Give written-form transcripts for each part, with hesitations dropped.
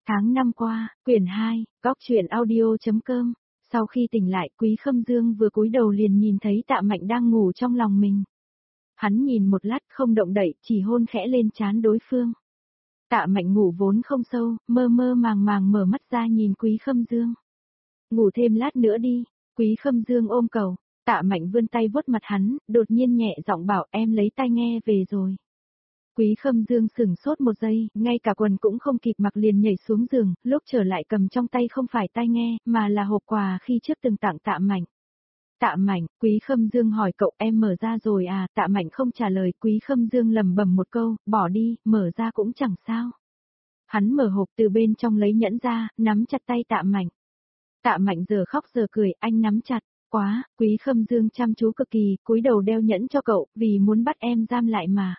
Tháng năm qua, quyển 2, góc truyện audio.com. Sau khi tỉnh lại, Quý Khâm Dương vừa cúi đầu liền nhìn thấy Tạ Mạnh đang ngủ trong lòng mình. Hắn nhìn một lát không động đậy, chỉ hôn khẽ lên trán đối phương. Tạ Mạnh ngủ vốn không sâu, mơ mơ màng màng mở mắt ra nhìn Quý Khâm Dương. Ngủ thêm lát nữa đi, Quý Khâm Dương ôm cầu. Tạ Mạnh vươn tay vuốt mặt hắn, đột nhiên nhẹ giọng bảo em lấy tai nghe về rồi. Quý Khâm Dương sửng sốt một giây, ngay cả quần cũng không kịp mặc liền nhảy xuống giường, lúc trở lại cầm trong tay không phải tai nghe, mà là hộp quà khi trước từng tặng Tạ Mạnh. Tạ Mạnh, Quý Khâm Dương hỏi cậu em mở ra rồi à, Tạ Mạnh không trả lời, Quý Khâm Dương lẩm bẩm một câu, bỏ đi, mở ra cũng chẳng sao. Hắn mở hộp từ bên trong lấy nhẫn ra, nắm chặt tay Tạ Mạnh. Tạ Mạnh giờ khóc giờ cười, anh nắm chặt, quá, Quý Khâm Dương chăm chú cực kỳ, cúi đầu đeo nhẫn cho cậu, vì muốn bắt em giam lại mà.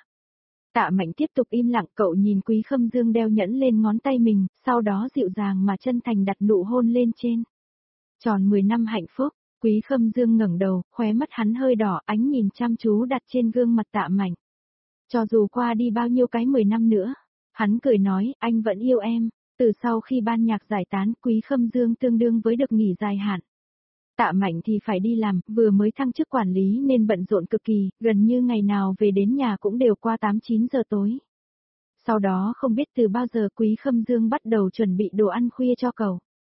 Tạ Mạnh tiếp tục im lặng, cậu nhìn Quý Khâm Dương đeo nhẫn lên ngón tay mình, sau đó dịu dàng mà chân thành đặt nụ hôn lên trên. Tròn 10 năm hạnh phúc, Quý Khâm Dương ngẩng đầu, khóe mắt hắn hơi đỏ, ánh nhìn chăm chú đặt trên gương mặt Tạ Mạnh. Cho dù qua đi bao nhiêu cái 10 năm nữa, hắn cười nói, anh vẫn yêu em. Từ sau khi ban nhạc giải tán, Quý Khâm Dương tương đương với được nghỉ dài hạn. Tạ Mạnh thì phải đi làm, vừa mới thăng chức quản lý nên bận rộn cực kỳ, gần như ngày nào về đến nhà cũng đều qua 8-9 giờ tối. Sau đó không biết từ bao giờ Quý Khâm Dương bắt đầu chuẩn bị đồ ăn khuya cho cậu.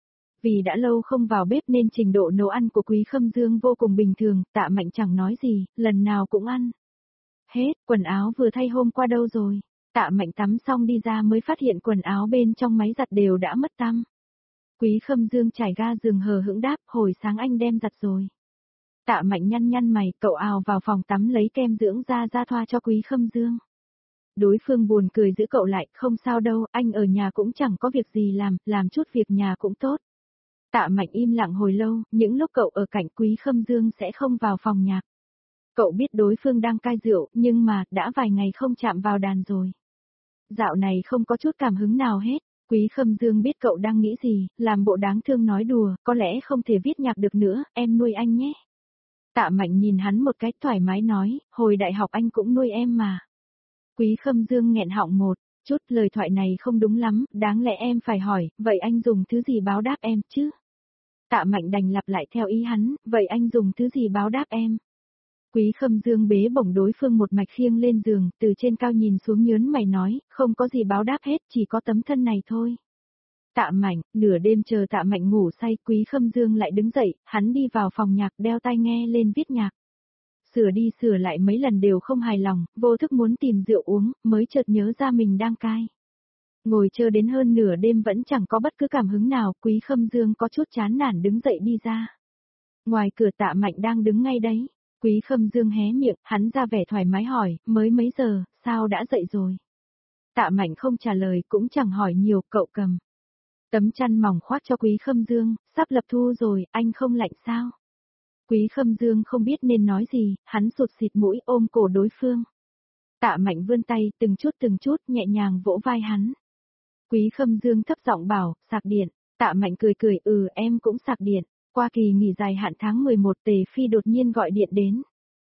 Vì đã lâu không vào bếp nên trình độ nấu ăn của Quý Khâm Dương vô cùng bình thường, Tạ Mạnh chẳng nói gì, lần nào cũng ăn. Hết, quần áo vừa thay hôm qua đâu rồi? Tạ Mạnh tắm xong đi ra mới phát hiện quần áo bên trong máy giặt đều đã mất tăm. Quý Khâm Dương trải ga giường hờ hững đáp, hồi sáng anh đem giặt rồi. Tạ Mạnh nhăn nhăn mày, cậu ào vào phòng tắm lấy kem dưỡng da ra thoa cho Quý Khâm Dương. Đối phương buồn cười giữ cậu lại, không sao đâu, anh ở nhà cũng chẳng có việc gì làm chút việc nhà cũng tốt. Tạ Mạnh im lặng hồi lâu, những lúc cậu ở cạnh Quý Khâm Dương sẽ không vào phòng nhạc. Cậu biết đối phương đang cai rượu, nhưng mà, đã vài ngày không chạm vào đàn rồi. Dạo này không có chút cảm hứng nào hết. Quý Khâm Dương biết cậu đang nghĩ gì, làm bộ đáng thương nói đùa, có lẽ không thể viết nhạc được nữa, em nuôi anh nhé. Tạ Mạnh nhìn hắn một cách thoải mái nói, hồi đại học anh cũng nuôi em mà. Quý Khâm Dương nghẹn họng một chút, lời thoại này không đúng lắm, đáng lẽ em phải hỏi, vậy anh dùng thứ gì báo đáp em chứ? Tạ Mạnh đành lặp lại theo ý hắn, vậy anh dùng thứ gì báo đáp em? Quý Khâm Dương bế bổng đối phương một mạch khiêng lên giường, từ trên cao nhìn xuống nhớn mày nói, không có gì báo đáp hết, chỉ có tấm thân này thôi. Tạ Mạnh, nửa đêm chờ Tạ Mạnh ngủ say, Quý Khâm Dương lại đứng dậy, hắn đi vào phòng nhạc đeo tai nghe lên viết nhạc. Sửa đi sửa lại mấy lần đều không hài lòng, vô thức muốn tìm rượu uống, mới chợt nhớ ra mình đang cai. Ngồi chờ đến hơn nửa đêm vẫn chẳng có bất cứ cảm hứng nào, Quý Khâm Dương có chút chán nản đứng dậy đi ra. Ngoài cửa Tạ Mạnh đang đứng ngay đấy. Quý Khâm Dương hé miệng, hắn ra vẻ thoải mái hỏi, mới mấy giờ, sao đã dậy rồi? Tạ Mạnh không trả lời, cũng chẳng hỏi nhiều, cậu cầm tấm chăn mỏng khoác cho Quý Khâm Dương, sắp lập thu rồi, anh không lạnh sao? Quý Khâm Dương không biết nên nói gì, hắn sụt xịt mũi ôm cổ đối phương. Tạ Mạnh vươn tay, từng chút nhẹ nhàng vỗ vai hắn. Quý Khâm Dương thấp giọng bảo, sạc điện. Tạ Mạnh cười cười, em cũng sạc điện. Qua kỳ nghỉ dài hạn tháng 11, Tề Phi đột nhiên gọi điện đến.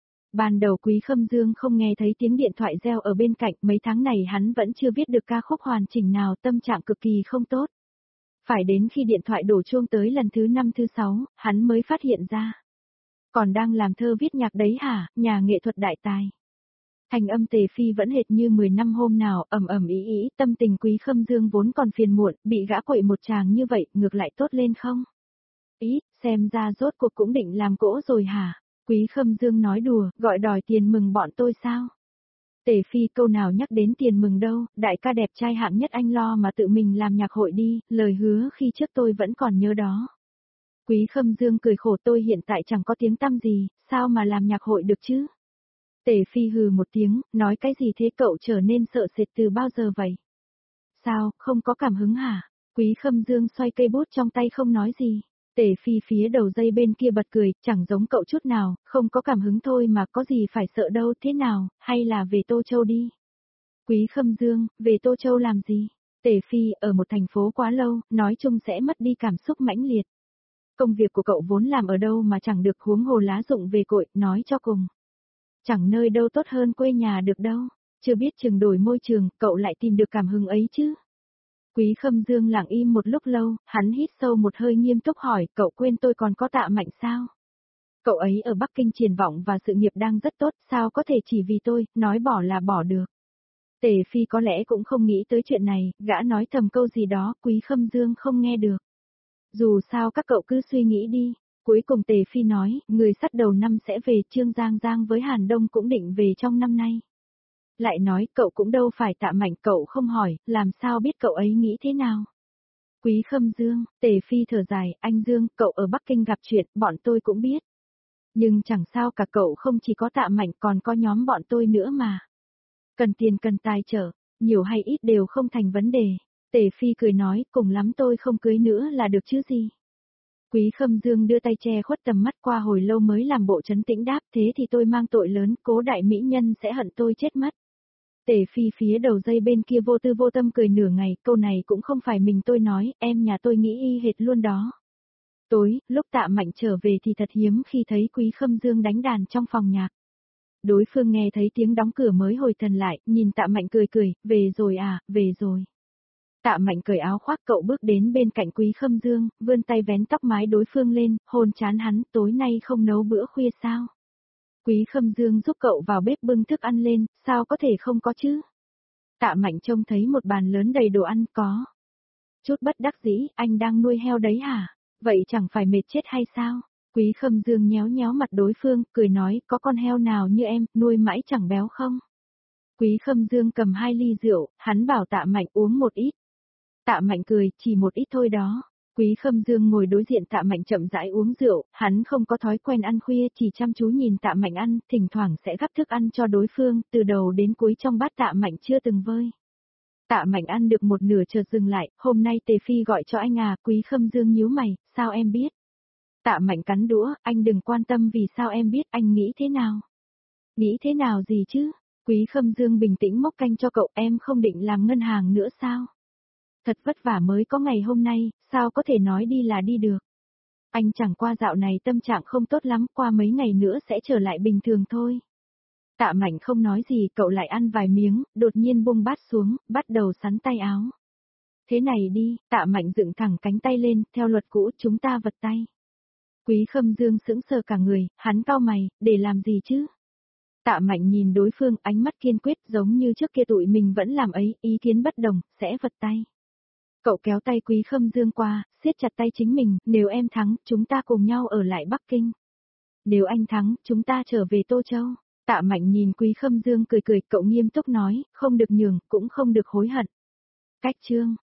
Ban đầu Quý Khâm Dương không nghe thấy tiếng điện thoại reo ở bên cạnh, mấy tháng này hắn vẫn chưa viết được ca khúc hoàn chỉnh nào, tâm trạng cực kỳ không tốt. Phải đến khi điện thoại đổ chuông tới lần thứ 5 thứ 6, hắn mới phát hiện ra. Còn đang làm thơ viết nhạc đấy hả, nhà nghệ thuật đại tài. Thành âm Tề Phi vẫn hệt như 10 năm hôm nào, ầm ý, tâm tình Quý Khâm Dương vốn còn phiền muộn, bị gã quậy một tràng như vậy, ngược lại tốt lên không? Xem ra rốt cuộc cũng định làm cỗ rồi hả? Quý Khâm Dương nói đùa, gọi đòi tiền mừng bọn tôi sao? Tề Phi câu nào nhắc đến tiền mừng đâu, đại ca đẹp trai hạng nhất anh lo mà tự mình làm nhạc hội đi, lời hứa khi trước tôi vẫn còn nhớ đó. Quý Khâm Dương cười khổ, tôi hiện tại chẳng có tiếng tăm gì, sao mà làm nhạc hội được chứ? Tề Phi hừ một tiếng, nói cái gì thế, cậu trở nên sợ sệt từ bao giờ vậy? Sao, không có cảm hứng hả? Quý Khâm Dương xoay cây bút trong tay không nói gì. Tề Phi phía đầu dây bên kia bật cười, chẳng giống cậu chút nào, không có cảm hứng thôi mà có gì phải sợ đâu, thế nào, hay là về Tô Châu đi. Quý Khâm Dương, về Tô Châu làm gì? Tề Phi, ở một thành phố quá lâu, nói chung sẽ mất đi cảm xúc mãnh liệt. Công việc của cậu vốn làm ở đâu mà chẳng được, huống hồ lá rụng về cội, nói cho cùng. Chẳng nơi đâu tốt hơn quê nhà được đâu, chưa biết chừng đổi môi trường, cậu lại tìm được cảm hứng ấy chứ. Quý Khâm Dương lặng im một lúc lâu, hắn hít sâu một hơi nghiêm túc hỏi, cậu quên tôi còn có Tạ Mạnh sao? Cậu ấy ở Bắc Kinh triển vọng và sự nghiệp đang rất tốt, sao có thể chỉ vì tôi, nói bỏ là bỏ được. Tề Phi có lẽ cũng không nghĩ tới chuyện này, gã nói thầm câu gì đó, Quý Khâm Dương không nghe được. Dù sao các cậu cứ suy nghĩ đi. Cuối cùng Tề Phi nói, người sắt đầu năm sẽ về, Trương Giang Giang với Hàn Đông cũng định về trong năm nay. Lại nói, cậu cũng đâu phải Tạ Mạnh, cậu không hỏi, làm sao biết cậu ấy nghĩ thế nào. Quý Khâm Dương, Tề Phi thở dài, anh Dương, cậu ở Bắc Kinh gặp chuyện, bọn tôi cũng biết. Nhưng chẳng sao cả, cậu không chỉ có Tạ Mạnh còn có nhóm bọn tôi nữa mà. Cần tiền cần tài trợ, nhiều hay ít đều không thành vấn đề. Tề Phi cười nói, cùng lắm tôi không cưới nữa là được chứ gì. Quý Khâm Dương đưa tay che khuất tầm mắt, qua hồi lâu mới làm bộ trấn tĩnh đáp, thế thì tôi mang tội lớn, Cố đại mỹ nhân sẽ hận tôi chết mất. Tề Phi phía đầu dây bên kia vô tư vô tâm cười nửa ngày, câu này cũng không phải mình tôi nói, em nhà tôi nghĩ y hệt luôn đó. Tối, lúc Tạ Mạnh trở về thì thật hiếm khi thấy Quý Khâm Dương đánh đàn trong phòng nhạc. Đối phương nghe thấy tiếng đóng cửa mới hồi thần lại, nhìn Tạ Mạnh cười cười, về rồi à, về rồi. Tạ Mạnh cởi áo khoác, cậu bước đến bên cạnh Quý Khâm Dương, vươn tay vén tóc mái đối phương lên, hôn trán hắn, tối nay không nấu bữa khuya sao? Quý Khâm Dương giúp cậu vào bếp bưng thức ăn lên, sao có thể không có chứ? Tạ Mạnh trông thấy một bàn lớn đầy đồ ăn, có. Chút bất đắc dĩ, anh đang nuôi heo đấy hả? Vậy chẳng phải mệt chết hay sao? Quý Khâm Dương nhéo nhéo mặt đối phương, cười nói, có con heo nào như em, nuôi mãi chẳng béo không? Quý Khâm Dương cầm 2 ly rượu, hắn bảo Tạ Mạnh uống một ít. Tạ Mạnh cười, chỉ một ít thôi đó. Quý Khâm Dương ngồi đối diện Tạ Mạnh chậm rãi uống rượu, hắn không có thói quen ăn khuya, chỉ chăm chú nhìn Tạ Mạnh ăn, thỉnh thoảng sẽ gắp thức ăn cho đối phương, từ đầu đến cuối trong bát Tạ Mạnh chưa từng vơi. Tạ Mạnh ăn được một nửa chợt dừng lại, hôm nay Tề Phi gọi cho anh à, Quý Khâm Dương nhíu mày, sao em biết? Tạ Mạnh cắn đũa, anh đừng quan tâm vì sao em biết, anh nghĩ thế nào? Nghĩ thế nào gì chứ? Quý Khâm Dương bình tĩnh mốc canh cho cậu, em không định làm ngân hàng nữa sao? Thật vất vả mới có ngày hôm nay, sao có thể nói đi là đi được? Anh chẳng qua dạo này tâm trạng không tốt lắm, qua mấy ngày nữa sẽ trở lại bình thường thôi. Tạ Mạnh không nói gì, cậu lại ăn vài miếng, đột nhiên buông bát xuống, bắt đầu sắn tay áo. Thế này đi, Tạ Mạnh dựng thẳng cánh tay lên, theo luật cũ chúng ta vật tay. Quý Khâm Dương sững sờ cả người, hắn cau mày, để làm gì chứ? Tạ Mạnh nhìn đối phương, ánh mắt kiên quyết, giống như trước kia tụi mình vẫn làm ấy, ý kiến bất đồng, sẽ vật tay. Cậu kéo tay Quý Khâm Dương qua, siết chặt tay chính mình, nếu em thắng, chúng ta cùng nhau ở lại Bắc Kinh. Nếu anh thắng, chúng ta trở về Tô Châu. Tạ Mạnh nhìn Quý Khâm Dương cười cười, cậu nghiêm túc nói, không được nhường, cũng không được hối hận. Cách chương